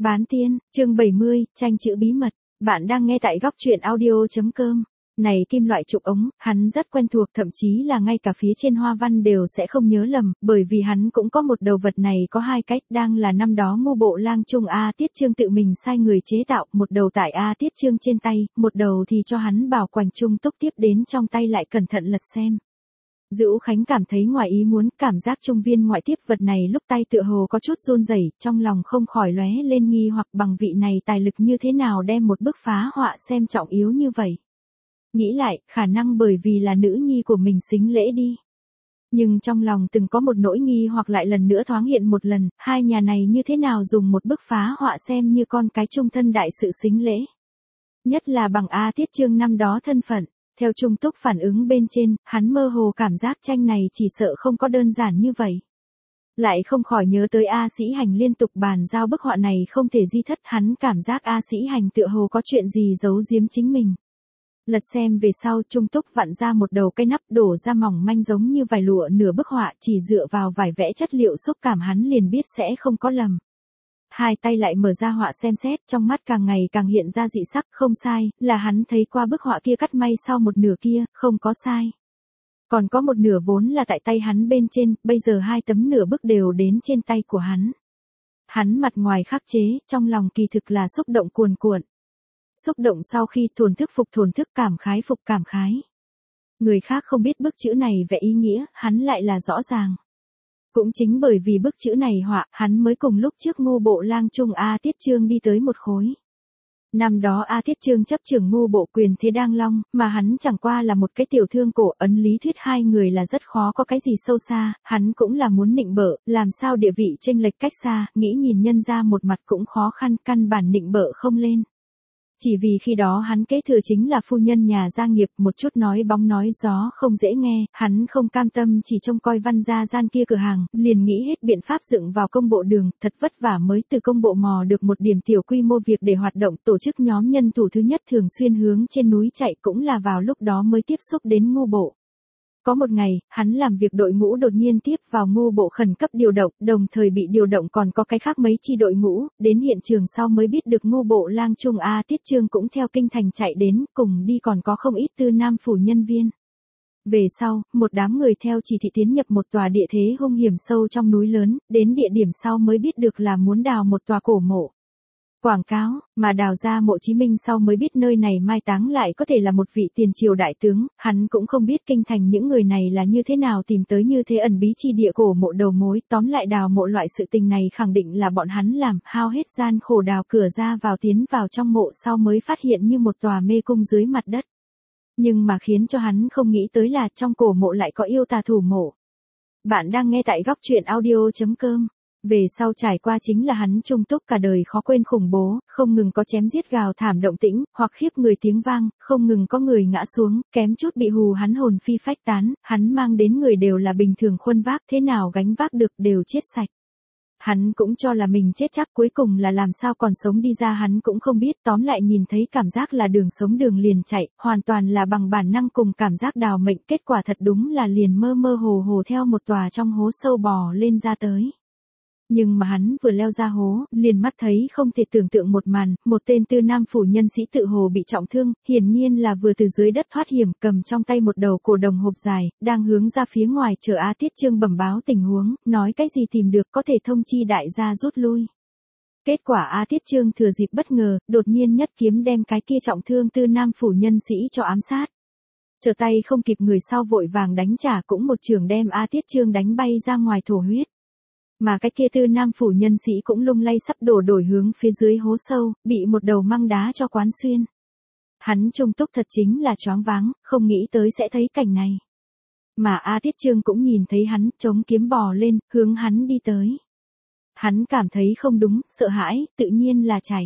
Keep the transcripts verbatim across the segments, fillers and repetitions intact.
Bán tiên, chương bảy mươi, tranh chữ bí mật. Bạn đang nghe tại góc truyện audio.com. Này kim loại trục ống, hắn rất quen thuộc, thậm chí là ngay cả phía trên hoa văn đều sẽ không nhớ lầm, bởi vì hắn cũng có một đầu vật này có hai cách, đang là năm đó Ngô Bộ Lang Trung A Tiết Chương tự mình sai người chế tạo, một đầu tại A Tiết Chương trên tay, một đầu thì cho hắn bảo quản Trung Túc tiếp đến trong tay lại cẩn thận lật xem. Dữu Khánh cảm thấy ngoài ý muốn, cảm giác trung viên ngoại tiếp vật này lúc tay tựa hồ có chút run rẩy, trong lòng không khỏi lóe lên nghi hoặc bằng vị này tài lực như thế nào đem một bức phá họa xem trọng yếu như vậy. Nghĩ lại, khả năng bởi vì là nữ nhi của mình xính lễ đi. Nhưng trong lòng từng có một nỗi nghi hoặc lại lần nữa thoáng hiện một lần, hai nhà này như thế nào dùng một bức phá họa xem như con cái trung thân đại sự xính lễ. Nhất là bằng A Tiết Chương năm đó thân phận. Theo Trung Túc phản ứng bên trên, hắn mơ hồ cảm giác tranh này chỉ sợ không có đơn giản như vậy. Lại không khỏi nhớ tới A Sĩ Hành liên tục bàn giao bức họa này không thể di thất, hắn cảm giác A Sĩ Hành tựa hồ có chuyện gì giấu giếm chính mình. Lật xem về sau, Trung Túc vặn ra một đầu cái nắp đổ ra mỏng manh giống như vải lụa nửa bức họa, chỉ dựa vào vải vẽ chất liệu xúc cảm hắn liền biết sẽ không có lầm. Hai tay lại mở ra họa xem xét, trong mắt càng ngày càng hiện ra dị sắc, không sai, là hắn thấy qua bức họa kia cắt may sau một nửa kia, không có sai. Còn có một nửa vốn là tại tay hắn bên trên, bây giờ hai tấm nửa bức đều đến trên tay của hắn. Hắn mặt ngoài khắc chế, trong lòng kỳ thực là xúc động cuồn cuộn. Xúc động sau khi thổn thức phục thổn thức, cảm khái phục cảm khái. Người khác không biết bức chữ này vẽ ý nghĩa, hắn lại là rõ ràng. Cũng chính bởi vì bức chữ này họa, hắn mới cùng lúc trước Ngô Bộ Lang Trung A Tiết Chương đi tới một khối. Năm đó A Tiết Chương chấp trưởng Ngô Bộ quyền thế đang long, mà hắn chẳng qua là một cái tiểu thương cổ, ấn lý thuyết hai người là rất khó có cái gì sâu xa, hắn cũng là muốn nịnh bợ, làm sao địa vị chênh lệch cách xa, nghĩ nhìn nhân ra một mặt cũng khó khăn, căn bản nịnh bợ không lên. Chỉ vì khi đó hắn kế thừa chính là phu nhân nhà gia nghiệp, một chút nói bóng nói gió không dễ nghe, hắn không cam tâm chỉ trông coi Văn gia gian kia cửa hàng, liền nghĩ hết biện pháp dựng vào công bộ đường, thật vất vả mới từ công bộ mò được một điểm tiểu quy mô việc để hoạt động, tổ chức nhóm nhân thủ thứ nhất thường xuyên hướng trên núi chạy, cũng là vào lúc đó mới tiếp xúc đến Ngô Bộ. Có một ngày, hắn làm việc đội ngũ đột nhiên tiếp vào Ngô Bộ khẩn cấp điều động, đồng thời bị điều động còn có cái khác mấy chi đội ngũ, đến hiện trường sau mới biết được Ngô Bộ Lang Trung A Tiết Chương cũng theo kinh thành chạy đến, cùng đi còn có không ít tư nam phủ nhân viên. Về sau, một đám người theo chỉ thị tiến nhập một tòa địa thế hung hiểm sâu trong núi lớn, đến địa điểm sau mới biết được là muốn đào một tòa cổ mộ. Quảng cáo, mà đào ra mộ Chí Minh sau mới biết nơi này mai táng lại có thể là một vị tiền triều đại tướng, hắn cũng không biết kinh thành những người này là như thế nào tìm tới như thế ẩn bí chi địa cổ mộ đầu mối, tóm lại đào mộ loại sự tình này khẳng định là bọn hắn làm, hao hết gian khổ đào cửa ra vào tiến vào trong mộ sau mới phát hiện như một tòa mê cung dưới mặt đất. Nhưng mà khiến cho hắn không nghĩ tới là trong cổ mộ lại có yêu tà thủ mộ. Bạn đang nghe tại góc truyện audio.com. Về sau trải qua chính là hắn Trung Túc cả đời khó quên khủng bố, không ngừng có chém giết gào thảm động tĩnh, hoặc khiếp người tiếng vang, không ngừng có người ngã xuống, kém chút bị hù hắn hồn phi phách tán, hắn mang đến người đều là bình thường khuân vác, thế nào gánh vác được đều chết sạch. Hắn cũng cho là mình chết chắc, cuối cùng là làm sao còn sống đi ra hắn cũng không biết, tóm lại nhìn thấy cảm giác là đường sống đường liền chạy, hoàn toàn là bằng bản năng cùng cảm giác đào mệnh, kết quả thật đúng là liền mơ mơ hồ hồ theo một tòa trong hố sâu bò lên ra tới. Nhưng mà hắn vừa leo ra hố, liền mắt thấy không thể tưởng tượng một màn, một tên tư nam phủ nhân sĩ tự hồ bị trọng thương, hiển nhiên là vừa từ dưới đất thoát hiểm, cầm trong tay một đầu cổ đồng hộp dài, đang hướng ra phía ngoài chờ A Tiết Chương bẩm báo tình huống, nói cái gì tìm được có thể thông chi đại gia rút lui. Kết quả A Tiết Chương thừa dịp bất ngờ, đột nhiên nhất kiếm đem cái kia trọng thương tư nam phủ nhân sĩ cho ám sát. Trở tay không kịp người sau vội vàng đánh trả, cũng một trường đem A Tiết Chương đánh bay ra ngoài thổ huyết. Mà cái kia tư nam phủ nhân sĩ cũng lung lay sắp đổ đổi hướng phía dưới hố sâu, bị một đầu măng đá cho quán xuyên. Hắn Trung Túc thật chính là choáng váng, không nghĩ tới sẽ thấy cảnh này. Mà A Tiết Chương cũng nhìn thấy hắn, chống kiếm bò lên, hướng hắn đi tới. Hắn cảm thấy không đúng, sợ hãi, tự nhiên là chạy.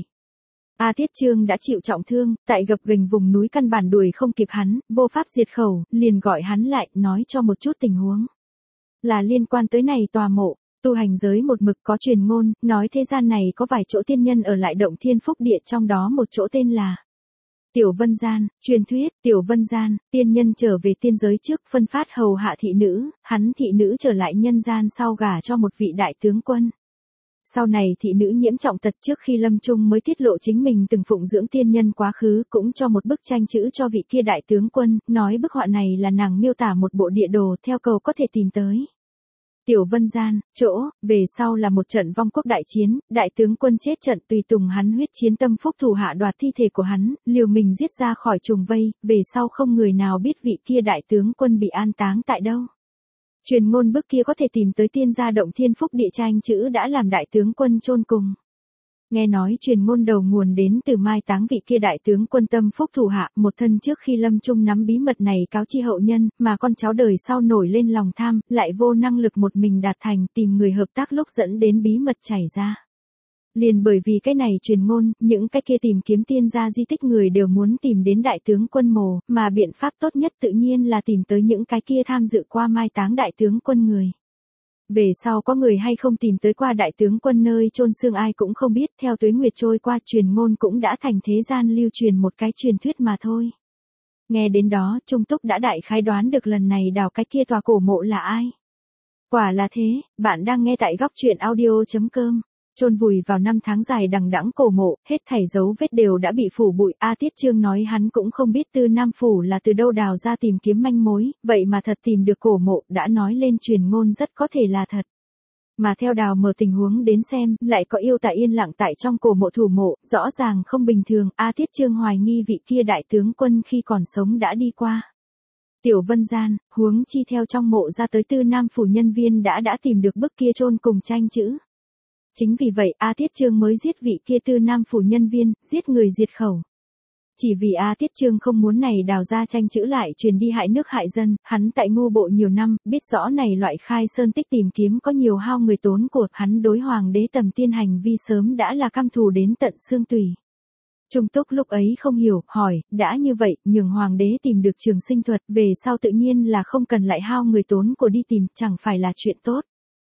A Tiết Chương đã chịu trọng thương, tại gập ghềnh vùng núi căn bản đuổi không kịp hắn, vô pháp diệt khẩu, liền gọi hắn lại, nói cho một chút tình huống. Là liên quan tới này tòa mộ. Tu hành giới một mực có truyền ngôn, nói thế gian này có vài chỗ tiên nhân ở lại động thiên phúc địa, trong đó một chỗ tên là Tiểu Vân Gian. Truyền thuyết, Tiểu Vân Gian, tiên nhân trở về tiên giới trước phân phát hầu hạ thị nữ, hắn thị nữ trở lại nhân gian sau gả cho một vị đại tướng quân. Sau này thị nữ nhiễm trọng tật trước khi lâm chung mới tiết lộ chính mình từng phụng dưỡng tiên nhân quá khứ, cũng cho một bức tranh chữ cho vị kia đại tướng quân, nói bức họa này là nàng miêu tả một bộ địa đồ theo cầu có thể tìm tới. Tiểu Vân Gian, chỗ, về sau là một trận vong quốc đại chiến, đại tướng quân chết trận tùy tùng hắn huyết chiến tâm phúc thủ hạ đoạt thi thể của hắn, liều mình giết ra khỏi trùng vây, về sau không người nào biết vị kia đại tướng quân bị an táng tại đâu. Truyền ngôn bức kia có thể tìm tới tiên gia động thiên phúc địa tranh chữ đã làm đại tướng quân chôn cùng. Nghe nói truyền ngôn đầu nguồn đến từ mai táng vị kia đại tướng quân tâm phúc thủ hạ, một thân trước khi lâm chung nắm bí mật này cáo chi hậu nhân, mà con cháu đời sau nổi lên lòng tham, lại vô năng lực một mình đạt thành, tìm người hợp tác lúc dẫn đến bí mật chảy ra. Liền bởi vì cái này truyền ngôn, những cái kia tìm kiếm tiên gia di tích người đều muốn tìm đến đại tướng quân mồ, mà biện pháp tốt nhất tự nhiên là tìm tới những cái kia tham dự qua mai táng đại tướng quân người. Về sau có người hay không tìm tới qua đại tướng quân nơi chôn xương ai cũng không biết, theo tuế nguyệt trôi qua truyền ngôn cũng đã thành thế gian lưu truyền một cái truyền thuyết mà thôi. Nghe đến đó, Trung Túc đã đại khái đoán được lần này đào cái kia tòa cổ mộ là ai. Quả là thế, bạn đang nghe tại góc truyện audio chấm com. Chôn vùi vào năm tháng dài đằng đẵng cổ mộ, hết thảy dấu vết đều đã bị phủ bụi. A Tiết Trương nói hắn cũng không biết Tư Nam Phủ là từ đâu đào ra tìm kiếm manh mối, vậy mà thật tìm được cổ mộ, đã nói lên truyền ngôn rất có thể là thật. Mà theo đào mở tình huống đến xem, lại có yêu tà yên lặng tại trong cổ mộ thủ mộ, rõ ràng không bình thường. A Tiết Trương hoài nghi vị kia đại tướng quân khi còn sống đã đi qua Tiểu Vân Gian, huống chi theo trong mộ ra tới Tư Nam Phủ nhân viên đã đã tìm được bức kia chôn cùng tranh chữ. Chính vì vậy A Tiết Trương mới giết vị kia Tư Nam Phủ nhân viên, giết người diệt khẩu. Chỉ vì A Tiết Trương không muốn này đào ra tranh chữ lại truyền đi hại nước hại dân, hắn tại ngu bộ nhiều năm, biết rõ này loại khai sơn tích tìm kiếm có nhiều hao người tốn của, hắn đối hoàng đế Tầm Tiên hành vi sớm đã là căm thù đến tận xương tủy. Trung Túc lúc ấy không hiểu, hỏi, đã như vậy, nhường hoàng đế tìm được trường sinh thuật, về sau tự nhiên là không cần lại hao người tốn của đi tìm, chẳng phải là chuyện tốt.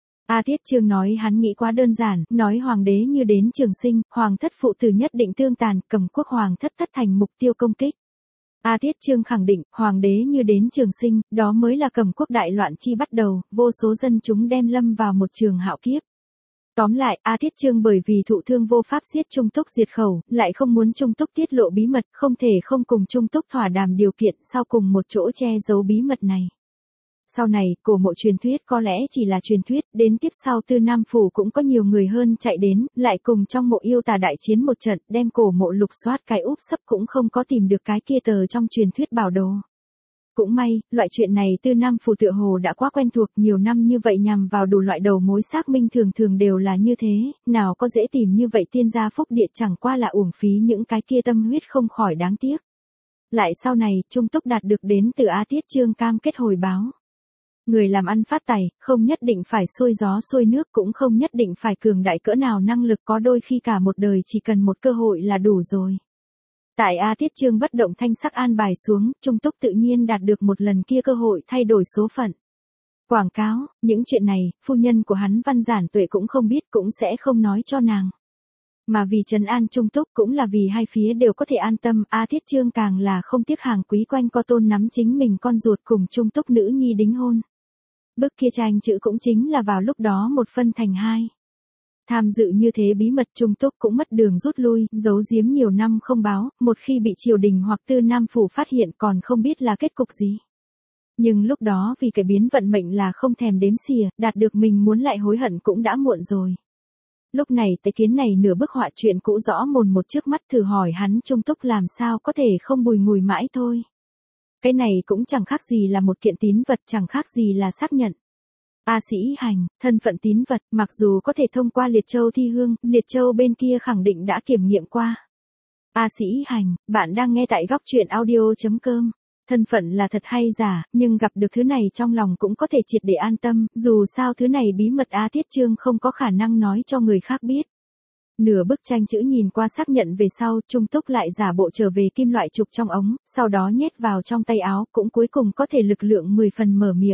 A Tiết Trương nói hắn nghĩ quá đơn giản, nói hoàng đế như đến trường sinh, hoàng thất phụ tử nhất định tương tàn, cầm quốc hoàng thất thất thành mục tiêu công kích. A Tiết Trương khẳng định, hoàng đế như đến trường sinh, đó mới là cầm quốc đại loạn chi bắt đầu, vô số dân chúng đem lâm vào một trường hạo kiếp. Tóm lại, A Tiết Trương bởi vì thụ thương vô pháp giết Trung Túc diệt khẩu, lại không muốn Trung Túc tiết lộ bí mật, không thể không cùng Trung Túc thỏa đàm điều kiện sau cùng một chỗ che giấu bí mật này. Sau này, cổ mộ truyền thuyết có lẽ chỉ là truyền thuyết, đến tiếp sau Tư Nam Phủ cũng có nhiều người hơn chạy đến, lại cùng trong mộ yêu tà đại chiến một trận, đem cổ mộ lục soát cái úp sấp cũng không có tìm được cái kia tờ trong truyền thuyết bảo đồ. Cũng may, loại chuyện này Tư Nam Phủ tựa hồ đã quá quen thuộc, nhiều năm như vậy nhằm vào đủ loại đầu mối xác minh thường thường đều là như thế, nào có dễ tìm như vậy tiên gia phúc địa chẳng qua là uổng phí những cái kia tâm huyết không khỏi đáng tiếc. Lại sau này, Trung Túc đạt được đến từ A Tiết Trương cam kết hồi báo. Người làm ăn phát tài, không nhất định phải xuôi gió xuôi nước, cũng không nhất định phải cường đại cỡ nào năng lực, có đôi khi cả một đời chỉ cần một cơ hội là đủ rồi. Tại A Tiết Trương bất động thanh sắc an bài xuống, Trung Túc tự nhiên đạt được một lần kia cơ hội thay đổi số phận. Quảng cáo, những chuyện này, phu nhân của hắn Văn Giản Tuệ cũng không biết, cũng sẽ không nói cho nàng. Mà vì trấn an Trung Túc cũng là vì hai phía đều có thể an tâm, A Tiết Trương càng là không tiếc hàng quý quanh co tôn nắm chính mình con ruột cùng Trung Túc nữ nhi đính hôn. Bức kia tranh chữ cũng chính là vào lúc đó một phân thành hai. Tham dự như thế bí mật Trung Túc cũng mất đường rút lui, giấu giếm nhiều năm không báo, một khi bị triều đình hoặc Tư Nam Phủ phát hiện còn không biết là kết cục gì. Nhưng lúc đó vì cái biến vận mệnh là không thèm đếm xỉa, đạt được mình muốn lại hối hận cũng đã muộn rồi. Lúc này tới kiến này nửa bức họa chuyện cũ rõ mồn một trước mắt, thử hỏi hắn Trung Túc làm sao có thể không bùi ngùi mãi thôi. Cái này cũng chẳng khác gì là một kiện tín vật, chẳng khác gì là xác nhận. A Sĩ Hành, thân phận tín vật, mặc dù có thể thông qua Liệt Châu thi hương, Liệt Châu bên kia khẳng định đã kiểm nghiệm qua. A Sĩ Hành, bạn đang nghe tại góc truyện audio chấm com. Thân phận là thật hay giả, nhưng gặp được thứ này trong lòng cũng có thể triệt để an tâm, dù sao thứ này bí mật A Tiết Trương không có khả năng nói cho người khác biết. Nửa bức tranh chữ nhìn qua xác nhận về sau, Trung Túc lại giả bộ trở về kim loại trục trong ống, sau đó nhét vào trong tay áo, cũng cuối cùng có thể lực lượng mười phần mở miệng.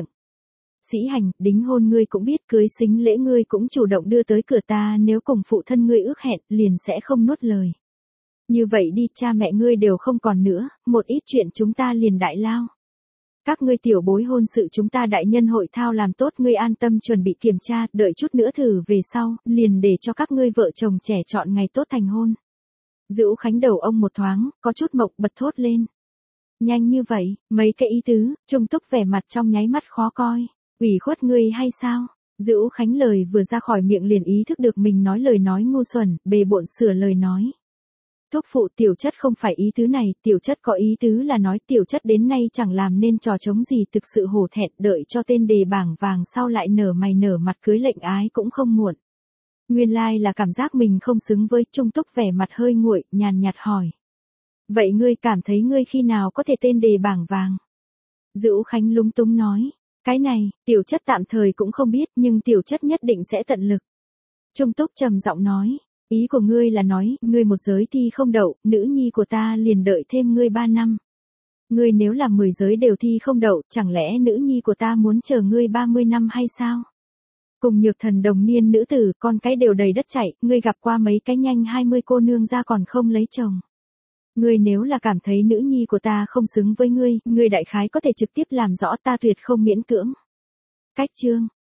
Sĩ Hành, đính hôn ngươi cũng biết, cưới sính lễ ngươi cũng chủ động đưa tới cửa ta, nếu cùng phụ thân ngươi ước hẹn, liền sẽ không nuốt lời. Như vậy đi, cha mẹ ngươi đều không còn nữa, một ít chuyện chúng ta liền đại lao. Các ngươi tiểu bối hôn sự chúng ta đại nhân hội thao làm tốt, ngươi an tâm chuẩn bị kiểm tra, đợi chút nữa thử về sau, liền để cho các ngươi vợ chồng trẻ chọn ngày tốt thành hôn. Dữu Khánh đầu ông một thoáng, có chút mộng bật thốt lên. Nhanh như vậy, mấy cái ý tứ, Trung Túc vẻ mặt trong nháy mắt khó coi. Ủy khuất ngươi hay sao? Dữu Khánh lời vừa ra khỏi miệng liền ý thức được mình nói lời nói ngu xuẩn, bề bộn sửa lời nói. Thúc phụ, tiểu chất không phải ý tứ này, tiểu chất có ý tứ là nói tiểu chất đến nay chẳng làm nên trò trống gì, thực sự hổ thẹn, đợi cho tên đề bảng vàng sau lại nở mày nở mặt cưới lệnh ái cũng không muộn. Nguyên lai là cảm giác mình không xứng với. Trung Túc vẻ mặt hơi nguội, nhàn nhạt hỏi. Vậy ngươi cảm thấy ngươi khi nào có thể tên đề bảng vàng? Dữu Khánh lúng túng nói. Cái này, tiểu chất tạm thời cũng không biết, nhưng tiểu chất nhất định sẽ tận lực. Trung Túc trầm giọng nói. Ý của ngươi là nói, ngươi một giới thi không đậu, nữ nhi của ta liền đợi thêm ngươi ba năm. Ngươi nếu làm mười giới đều thi không đậu, chẳng lẽ nữ nhi của ta muốn chờ ngươi ba mươi năm hay sao? Cùng Nhược Thần đồng niên nữ tử, con cái đều đầy đất chảy, ngươi gặp qua mấy cái nhanh hai mươi cô nương ra còn không lấy chồng. Ngươi nếu là cảm thấy nữ nhi của ta không xứng với ngươi, ngươi đại khái có thể trực tiếp làm rõ, ta tuyệt không miễn cưỡng. Cách chương